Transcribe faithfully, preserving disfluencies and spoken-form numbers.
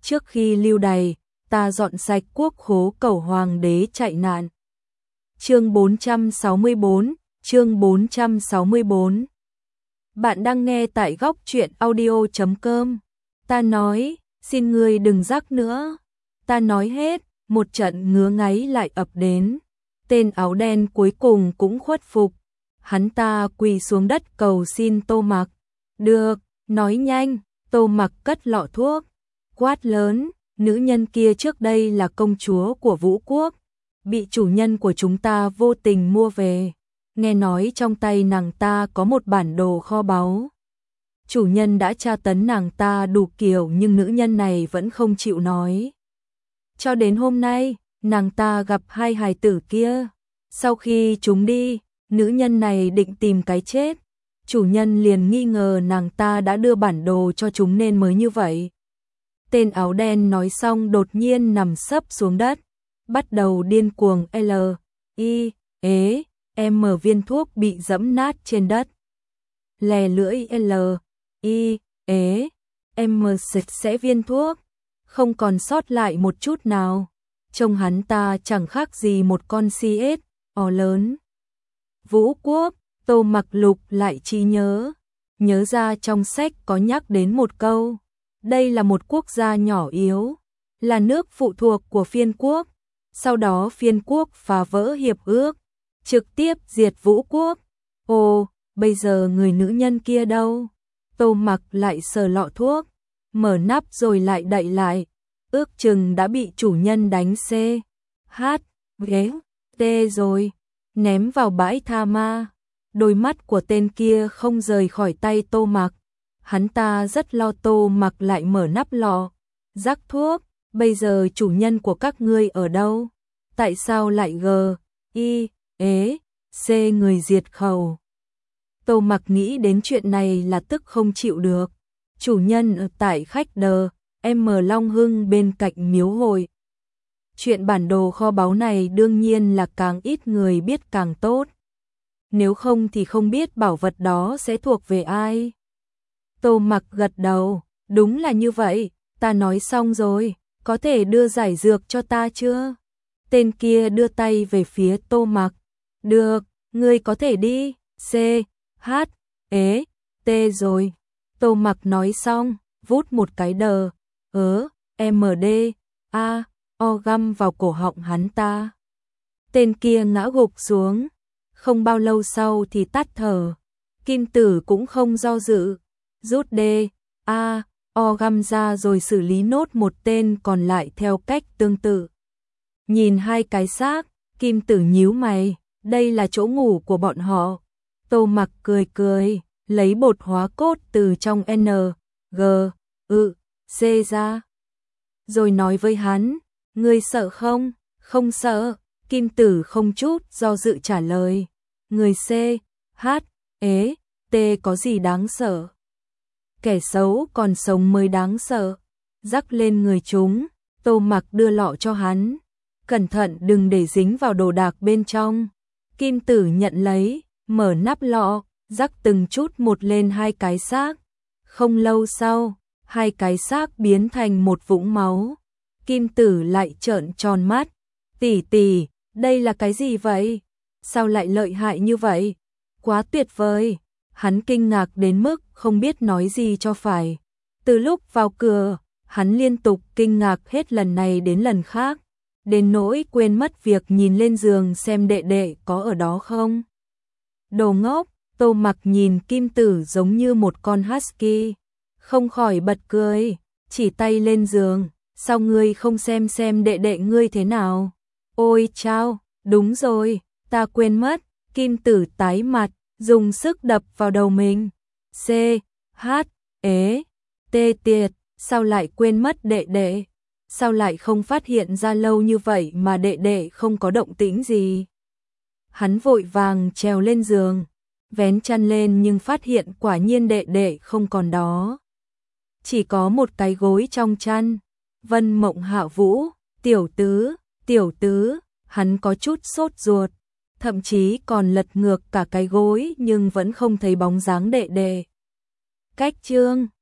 trước khi lưu đày, ta dọn sạch quốc khố cầu hoàng đế chạy nạn. Chương bốn trăm sáu mươi bốn, chương bốn trăm sáu mươi bốn. Bạn đang nghe tại góc truyện audio chấm com. Ta nói, xin ngươi đừng rắc nữa. Ta nói hết, một trận ngứa ngáy lại ập đến. Tên áo đen cuối cùng cũng khuất phục. Hắn ta quỳ xuống đất cầu xin Tô Mặc. Được, nói nhanh. Tô Mặc cất lọ thuốc, quát lớn, nữ nhân kia trước đây là công chúa của Vũ Quốc, bị chủ nhân của chúng ta vô tình mua về. Nghe nói trong tay nàng ta có một bản đồ kho báu. Chủ nhân đã tra tấn nàng ta đủ kiểu nhưng nữ nhân này vẫn không chịu nói. Cho đến hôm nay, nàng ta gặp hai hài tử kia. Sau khi chúng đi, nữ nhân này định tìm cái chết. Chủ nhân liền nghi ngờ nàng ta đã đưa bản đồ cho chúng nên mới như vậy. Tên áo đen nói xong đột nhiên nằm sấp xuống đất, bắt đầu điên cuồng L, I, ế, M viên thuốc bị dẫm nát trên đất. Lè lưỡi L, I, ế, M sạch sẽ viên thuốc, không còn sót lại một chút nào. Trông hắn ta chẳng khác gì một con si ếch, o lớn. Vũ Quốc, Tô Mặc lục lại trí nhớ, nhớ ra trong sách có nhắc đến một câu. Đây là một quốc gia nhỏ yếu, là nước phụ thuộc của phiên quốc. Sau đó phiên quốc phá vỡ hiệp ước, trực tiếp diệt Vũ Quốc. Ồ, bây giờ người nữ nhân kia đâu? Tô Mặc lại sờ lọ thuốc, mở nắp rồi lại đậy lại. Ước chừng đã bị chủ nhân đánh C, H, ghế, T rồi, ném vào bãi tha ma. Đôi mắt của tên kia không rời khỏi tay Tô Mặc. Hắn ta rất lo Tô Mặc lại mở nắp lọ, rắc thuốc. Bây giờ chủ nhân của các ngươi ở đâu? Tại sao lại G, I, ế, C người diệt khẩu? Tô Mặc nghĩ đến chuyện này là tức không chịu được. Chủ nhân ở tại khách đờ, M Long Hưng bên cạnh miếu hội. Chuyện bản đồ kho báu này đương nhiên là càng ít người biết càng tốt. Nếu không thì không biết bảo vật đó sẽ thuộc về ai. Tô Mặc gật đầu, đúng là như vậy, ta nói xong rồi, có thể đưa giải dược cho ta chưa? Tên kia đưa tay về phía Tô Mặc. Được, ngươi có thể đi, C, H, ế, T rồi. Tô Mặc nói xong, vút một cái đờ, ớ, M D, A, O găm vào cổ họng hắn ta. Tên kia ngã gục xuống. Không bao lâu sau thì tắt thở. Kim Tử cũng không do dự, rút D, A, O găm ra rồi xử lý nốt một tên còn lại theo cách tương tự. Nhìn hai cái xác, Kim Tử nhíu mày, đây là chỗ ngủ của bọn họ. Tô Mặc cười cười, lấy bột hóa cốt từ trong N, G, ư, C ra. Rồi nói với hắn, ngươi sợ không? Không sợ. Kim Tử không chút do dự trả lời. Người C, H, ế, T có gì đáng sợ? Kẻ xấu còn sống mới đáng sợ. Rắc lên người chúng, Tô Mặc đưa lọ cho hắn. Cẩn thận đừng để dính vào đồ đạc bên trong. Kim Tử nhận lấy, mở nắp lọ, rắc từng chút một lên hai cái xác. Không lâu sau, hai cái xác biến thành một vũng máu. Kim Tử lại trợn tròn mắt. Tỷ tỷ, đây là cái gì vậy? Sao lại lợi hại như vậy? Quá tuyệt vời. Hắn kinh ngạc đến mức không biết nói gì cho phải. Từ lúc vào cửa, hắn liên tục kinh ngạc hết lần này đến lần khác. Đến nỗi quên mất việc nhìn lên giường xem đệ đệ có ở đó không. Đồ ngốc, Tô Mặc nhìn Kim Tử giống như một con husky. Không khỏi bật cười, chỉ tay lên giường. Sao ngươi không xem xem đệ đệ ngươi thế nào? Ôi chao, đúng rồi, ta quên mất. Kim Tử tái mặt, dùng sức đập vào đầu mình. C, H, ế, T tiệt, sao lại quên mất đệ đệ? Sao lại không phát hiện ra lâu như vậy mà đệ đệ không có động tĩnh gì? Hắn vội vàng trèo lên giường, vén chăn lên nhưng phát hiện quả nhiên đệ đệ không còn đó. Chỉ có một cái gối trong chăn. Vân Mộng Hạ Vũ, tiểu tứ, tiểu tứ, hắn có chút sốt ruột, thậm chí còn lật ngược cả cái gối nhưng vẫn không thấy bóng dáng đệ đệ. Cách chương